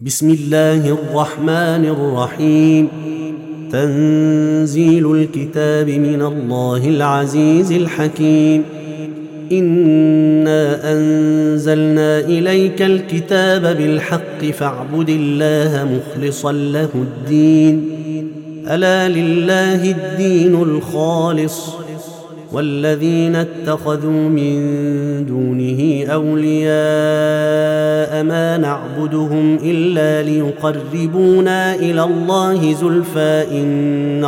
بسم الله الرحمن الرحيم. تنزيل الكتاب من الله العزيز الحكيم. إنا أنزلنا إليك الكتاب بالحق فاعبد الله مخلصا له الدين. ألا لله الدين الخالص، والذين اتخذوا من دونه أولياء ما نعبدهم إلا ليقربونا إلى الله زلفى إن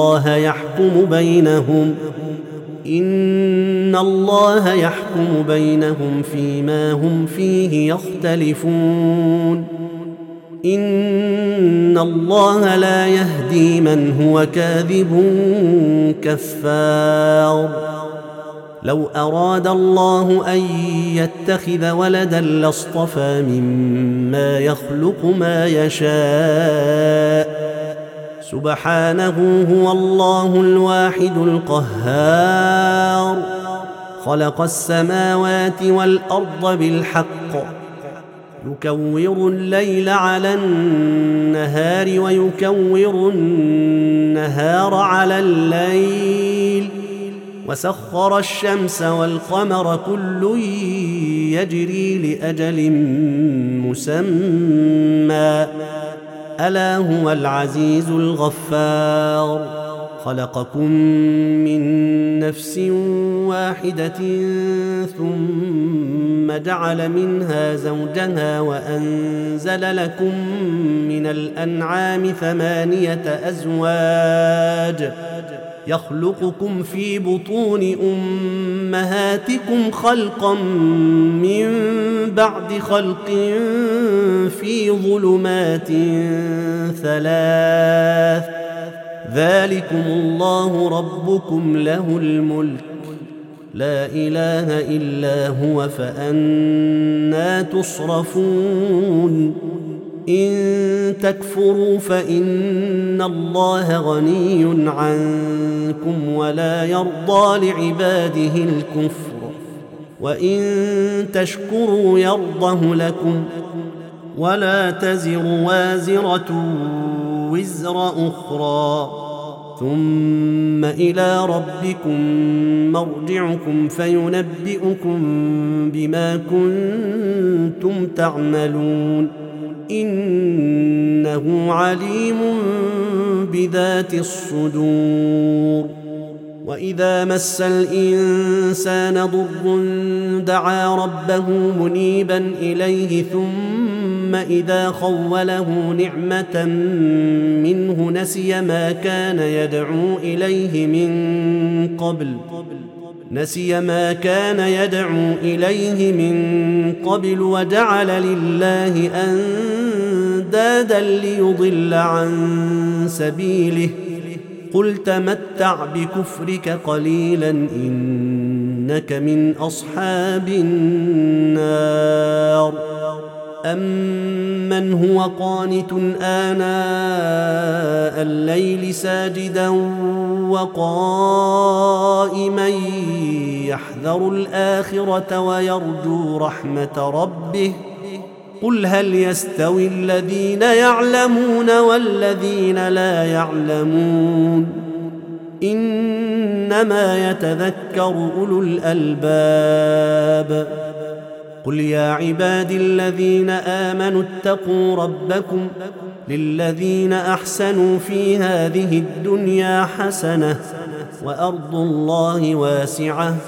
الله يحكم بينهم فيما هم فيه يختلفون. إن الله لا يهدي من هو كاذب كفار. لو أراد الله أن يتخذ ولدا لاصطفى مما يخلق ما يشاء، سبحانه هو الله الواحد القهار. خلق السماوات والأرض بالحق، يكور الليل على النهار ويكور النهار على الليل، وسخر الشمس والقمر كل يجري لأجل مسمى، ألا هو العزيز الغفار. خلقكم من نفس واحدة ثم جعل منها زوجها وأنزل لكم من الأنعام 8 أزواج يخلقكم في بطون أمهاتكم خلقا من بعد خلق في ظلمات 3. ذلكم الله ربكم له الملك، لا إله إلا هو، فأنى تصرفون. إن تكفروا فإن الله غني عنكم ولا يرضى لعباده الكفر، وإن تشكروا يرضه لكم، ولا تزر وازرة وزر أخرى، ثم إلى ربكم مرجعكم فينبئكم بما كنتم تعملون. إنه عليم بذات الصدور. وإذا مس الإنسان ضر دعا ربه منيبا إليه ثم إذا خوله نعمة منه نسي ما كان يدعو إليه من قبل وجعل لله أندادا ليضل عن سبيله. قل تمتع بكفرك قليلا إنك من أصحاب النار. أمن هو قانت آناء الليل ساجدا وقائما يحذر الآخرة ويرجو رحمة ربه. قل هل يستوي الذين يعلمون والذين لا يعلمون؟ إنما يتذكر أولو الألباب. قل يا عبادي الذين آمنوا اتقوا ربكم للذين أحسنوا في هذه الدنيا حسنة وأرض الله واسعة،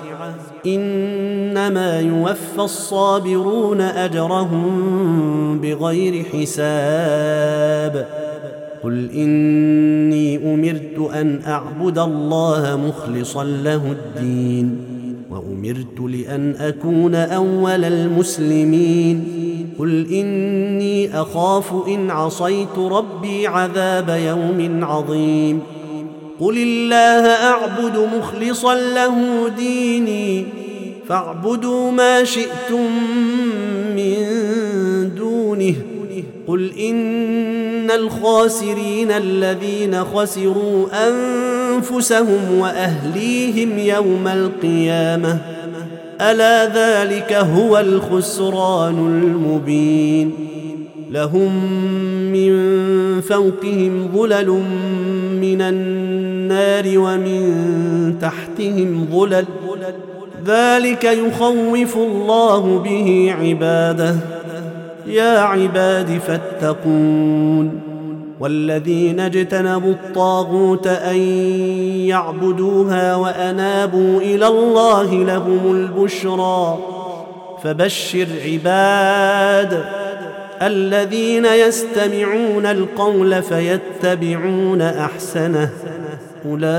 إنما يوفى الصابرون أجرهم بغير حساب. قل إني أمرت أن أعبد الله مخلصا له الدين، وأمرت لأن أكون أول المسلمين. قل إني أخاف إن عصيت ربي عذاب يوم عظيم. قل الله أعبد مخلصا له ديني، فاعبدوا ما شئتم من دونه. قل إن الخاسرين الذين خسروا أنفسهم وأهليهم يوم القيامة، ألا ذلك هو الخسران المبين. لهم من فوقهم ظلل من النار ومن تحتهم ظلل ذلك يخوف الله به عباده يا عباد فاتقون والذين اجتنبوا الطاغوت أن يعبدوها وأنابوا إلى الله لهم البشرى فبشر عباد الذين يستمعون القول فيتبعون أحسنه أولئك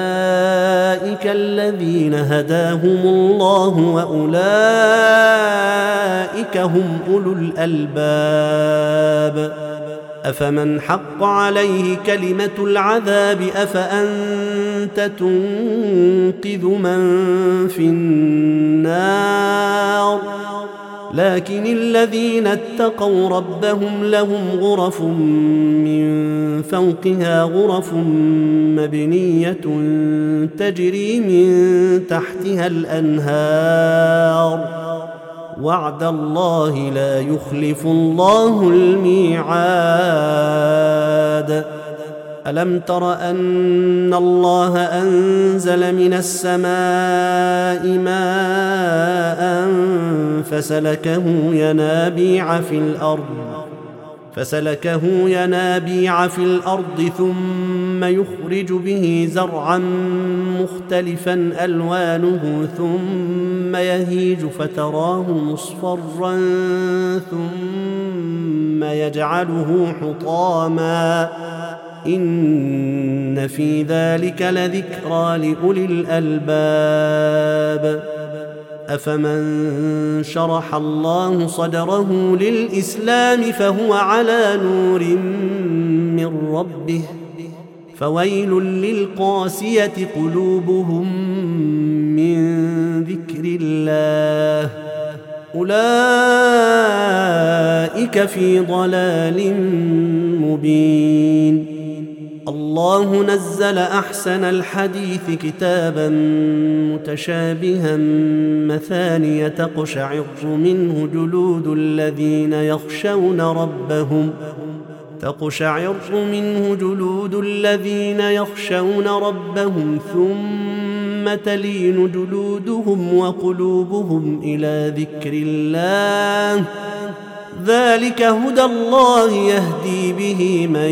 الذين هداهم الله وأولئك هم أولو الألباب أفمن حق عليه كلمة العذاب أفأنت تنقذ من في النار لكن الذين اتقوا ربهم لهم غرف من فوقها غرف مبنية تجري من تحتها الأنهار وعد الله لا يخلف الله الميعاد ألم تر أن الله أنزل من السماء ماء فسلكه ينابيع في الأرض ثم يخرج به زرعا مختلفا ألوانه ثم يهيج فتراه مصفرا ثم يجعله حطاما إن في ذلك لذكرى لأولي الألباب أفمن شرح الله صدره للإسلام فهو على نور من ربه فويل للقاسية قلوبهم من ذكر الله أولئك في ضلال مبين الله نزل أحسن الحديث كتابا متشابها مثانية تقشعر منه جلود الذين يخشون ربهم ثم تلين جلودهم وقلوبهم إلى ذكر الله ذلك هدى الله يهدي به من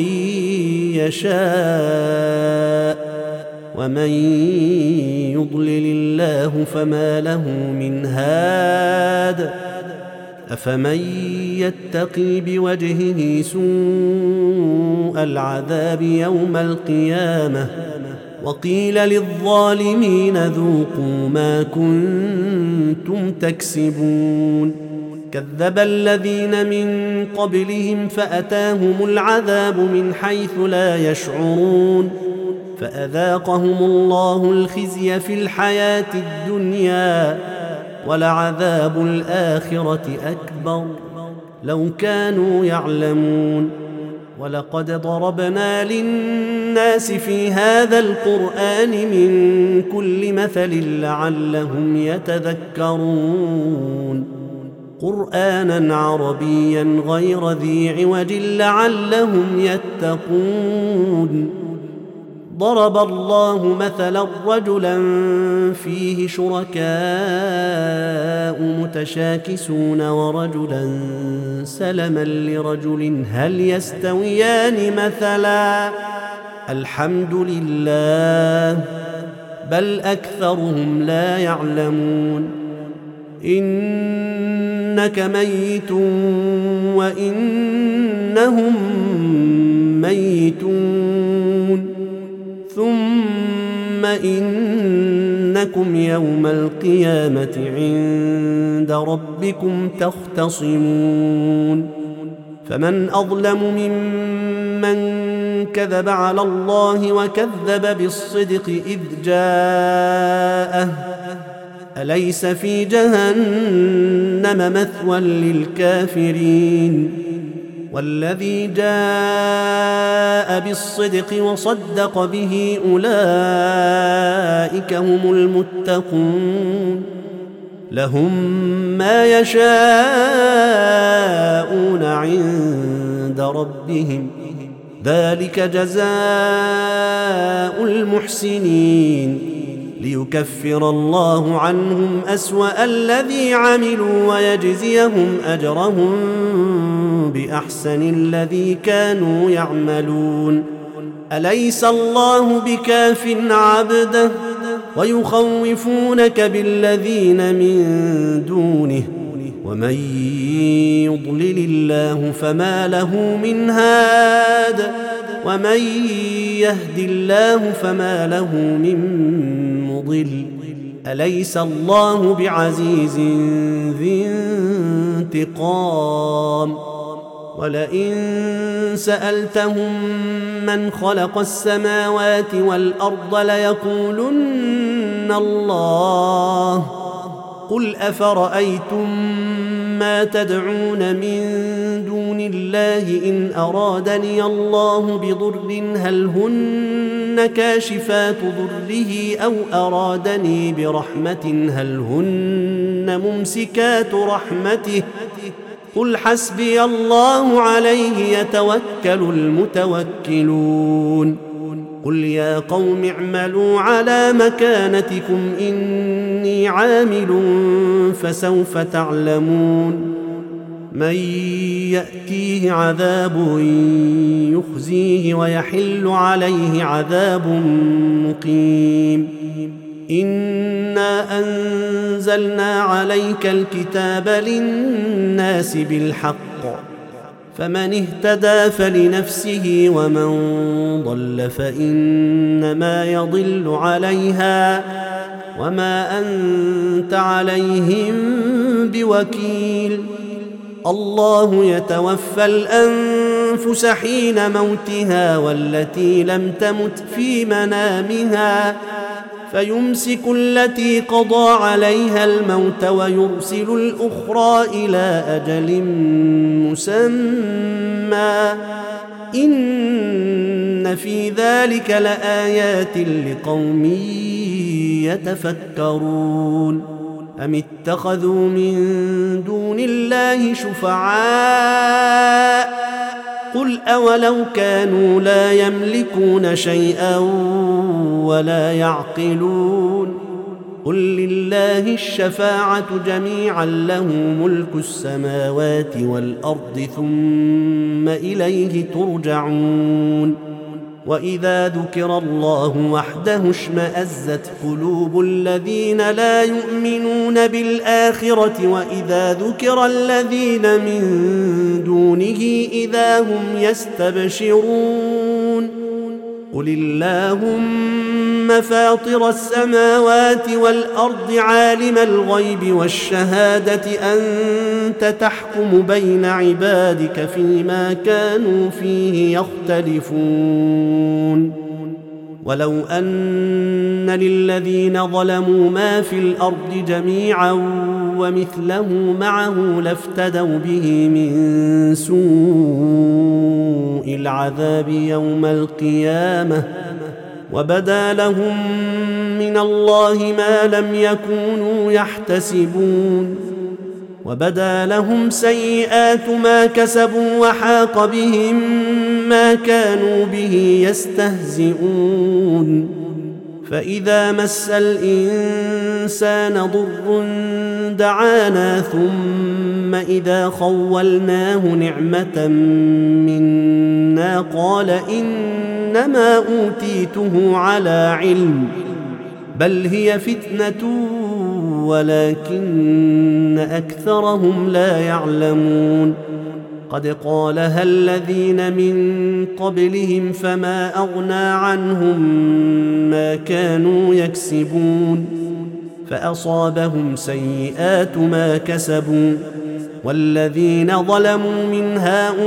يشاء ومن يضلل الله فما له من هاد أفمن يتقي بوجهه سوء العذاب يوم القيامة وقيل للظالمين ذوقوا ما كنتم تكسبون كذب الذين من قبلهم فأتاهم العذاب من حيث لا يشعرون فأذاقهم الله الخزي في الحياة الدنيا ولعذاب الآخرة أكبر لو كانوا يعلمون ولقد ضربنا للناس في هذا القرآن من كل مثل لعلهم يتذكرون قرآنا عربيا غير ذي عوج لعلهم يتقون ضرب الله مثلا رجلا فيه شركاء متشاكسون ورجلا سلما لرجل هل يستويان مثلا الحمد لله بل أكثرهم لا يعلمون إنك ميت وإنهم ميتون ثم إنكم يوم القيامة عند ربكم تختصمون فمن أظلم ممن كذب على الله وكذب بالصدق إذ جاءه أليس في جهنم مثوى للكافرين والذي جاء بالصدق وصدق به أولئك هم المتقون لهم ما يشاءون عند ربهم ذلك جزاء المحسنين ليكفر الله عنهم أسوأ الذي عملوا ويجزيهم أجرهم بأحسن الذي كانوا يعملون أليس الله بكاف عبده ويخوفونك بالذين من دونه ومن يضلل الله فما له من هاد ومن يهد الله فما له من مضل أليس الله بعزيز ذي انتقام ولئن سألتهم من خلق السماوات والأرض ليقولن الله قل أفرأيتم ما تدعون من دون الله إن أرادني الله بضر هل هن كاشفات ضره أو أرادني برحمة هل هن ممسكات رحمته قل حسبي الله عليه يتوكل المتوكلون قل يا قوم اعملوا على مكانتكم إني عامل فسوف تعلمون من يأتيه عذاب يخزيه ويحل عليه عذاب مقيم إنا أنزلنا عليك الكتاب للناس بالحق فمن اهتدى فلنفسه ومن ضل فإنما يضل عليها وما أنت عليهم بوكيل الله يتوفى الأنفس حين موتها والتي لم تمت في منامها فيمسك التي قضى عليها الموت ويرسل الأخرى إلى أجل مسمى إن في ذلك لآيات لقوم يتفكرون أم اتخذوا من دون الله شفعاء قل أولو كانوا لا يملكون شيئا ولا يعقلون قل لله الشفاعة جميعا له ملك السماوات والأرض ثم إليه ترجعون وإذا ذكر الله وحده اشمأزت قلوب الذين لا يؤمنون بالآخرة وإذا ذكر الذين من دونه إذا هم يستبشرون قل اللهم فاطر السماوات والأرض عالم الغيب والشهادة أنت تحكم بين عبادك فيما كانوا فيه يختلفون ولو أن للذين ظلموا ما في الأرض جميعا ومثله معه لافتدوا به من سوء العذاب يوم القيامة وبدا لهم من الله ما لم يكونوا يحتسبون وبدا لهم سيئات ما كسبوا وحاق بهم ما كانوا به يستهزئون فإذا مس الإنسان ضر دعانا ثم إذا خولناه نعمة منا قال إنما أوتيته على علم بل هي فتنة ولكن أكثرهم لا يعلمون قد قالها الذين من قبلهم فما أغنى عنهم ما كانوا يكسبون فأصابهم سيئات ما كسبوا والذين ظلموا من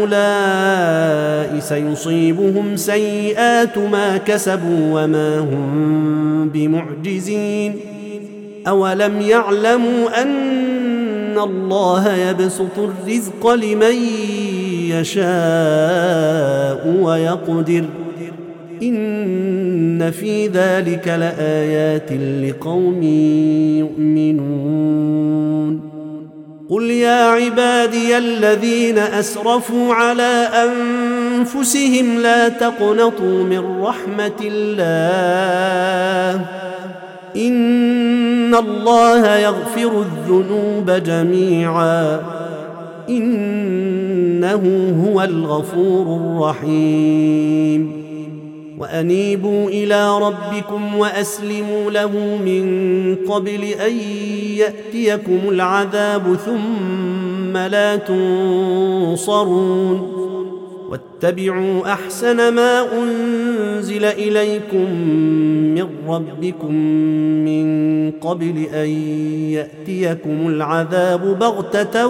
هؤلاء سيصيبهم سيئات ما كسبوا وما هم بمعجزين أولم يعلموا أن الله يبسط الرزق لمن يشاء ويقدر إن في ذلك لآيات لقوم يؤمنون قل يا عبادي الذين أسرفوا على أنفسهم لا تقنطوا من رحمة الله إن الله يغفر الذنوب جميعا إنه هو الغفور الرحيم وأنيبوا إلى ربكم وأسلموا له من قبل أن يأتيكم العذاب ثم لا تنصرون واتبعوا أحسن ما أنزل إليكم من ربكم من قبل أن يأتيكم العذاب بغتة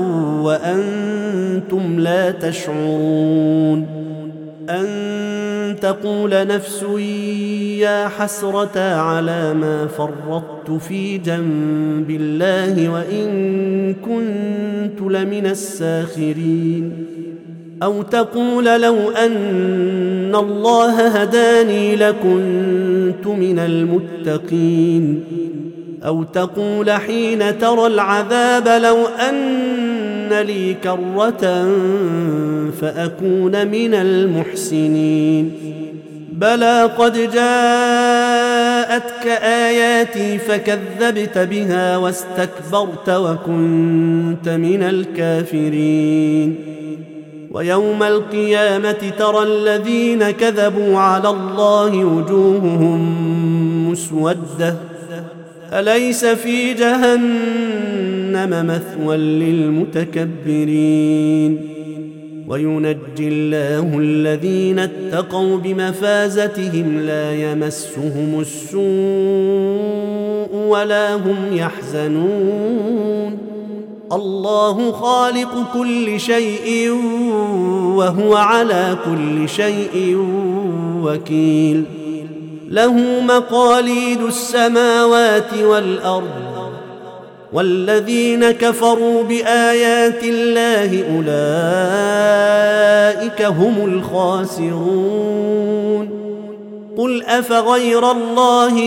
وأنتم لا تشعرون أن تقول نفس يا حسرة على ما فرطت في جنب الله وإن كنت لمن الساخرين أو تقول لو أن الله هداني لكنت من المتقين أو تقول حين ترى العذاب لو أن لي كرة فأكون من المحسنين بلى قد جاءتك آياتي فكذبت بها واستكبرت وكنت من الكافرين ويوم القيامة ترى الذين كذبوا على الله وجوههم مسودة أليس في جهنم مثوى للمتكبرين وينجي الله الذين اتقوا بمفازتهم لا يمسهم السوء ولا هم يحزنون الله خالق كل شيء وهو على كل شيء وكيل له مقاليد السماوات والأرض والذين كفروا بآيات الله أولئك هم الخاسرون قل أفغير الله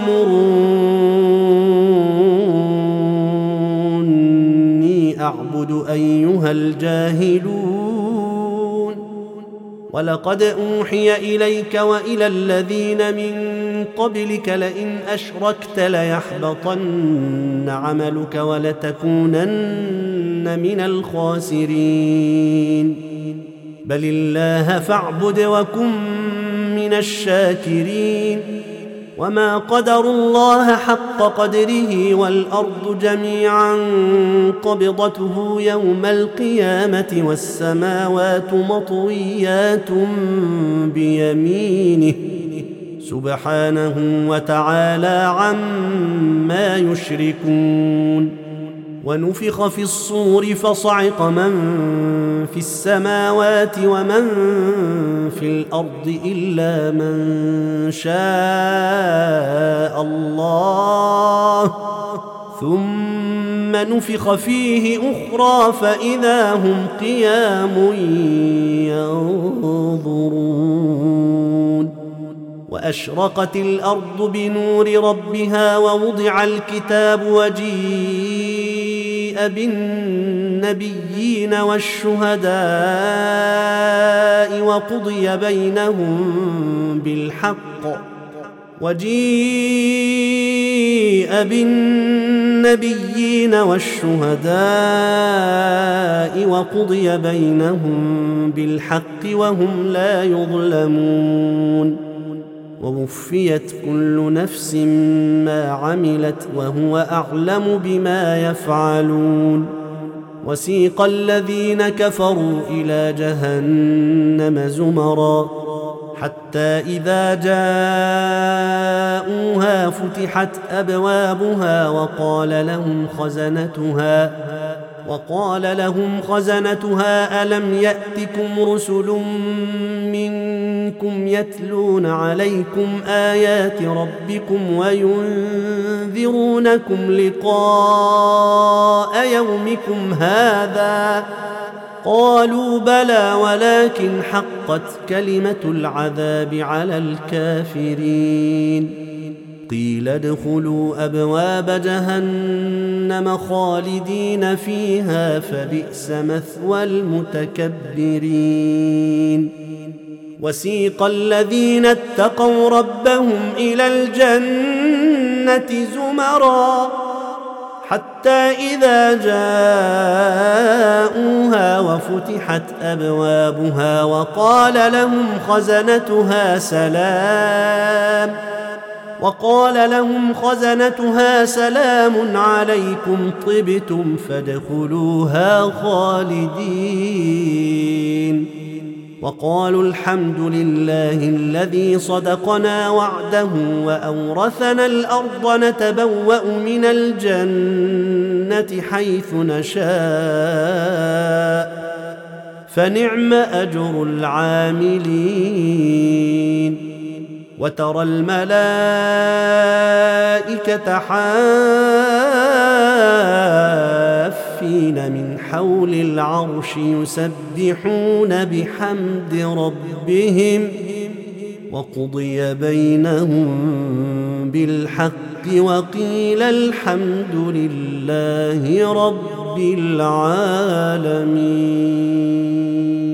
تأمروني أعبد أيها الجاهلون ولقد أوحي إليك وإلى الذين من قبلك لئن أشركت ليحبطن عملك ولتكونن من الخاسرين بل الله فاعبد وكن من الشاكرين وما قدروا الله حق قدره والأرض جميعا قبضته يوم القيامة والسماوات مطويات بيمينه سبحانه وتعالى عما يشركون ونفخ في الصور فصعق من في السماوات ومن في الأرض إلا من شاء الله ثم نفخ فيه أخرى فإذا هم قيام ينظرون وأشرقت الأرض بنور ربها ووضع الكتاب وجيء بالنبيين والشهداء وقضي بينهم بالحق وهم لا يظلمون ووفيت كل نفس ما عملت وهو أعلم بما يفعلون وسيق الذين كفروا إلى جهنم زمرا حتى إذا جاءوها فتحت أبوابها وقال لهم خزنتها ألم يأتكم رسل منكم يتلون عليكم آيات ربكم وينذرونكم لقاء يومكم هذا قالوا بلى ولكن حقت كلمة العذاب على الكافرين قيل ادخلوا أبواب جهنم خالدين فيها فبئس مثوى المتكبرين وسيق الذين اتقوا ربهم إلى الجنة زمرا حتى إذا جاءوها وفتحت أبوابها وقال لهم خزنتها سلام عليكم طبتم فادخلوها خالدين وقالوا الحمد لله الذي صدقنا وعده وأورثنا الأرض نتبوأ من الجنة حيث نشاء فنعم أجر العاملين وترى الملائكة حافين من حول العرش يسبحون بحمد ربهم وقضي بينهم بالحق وقيل الحمد لله رب العالمين.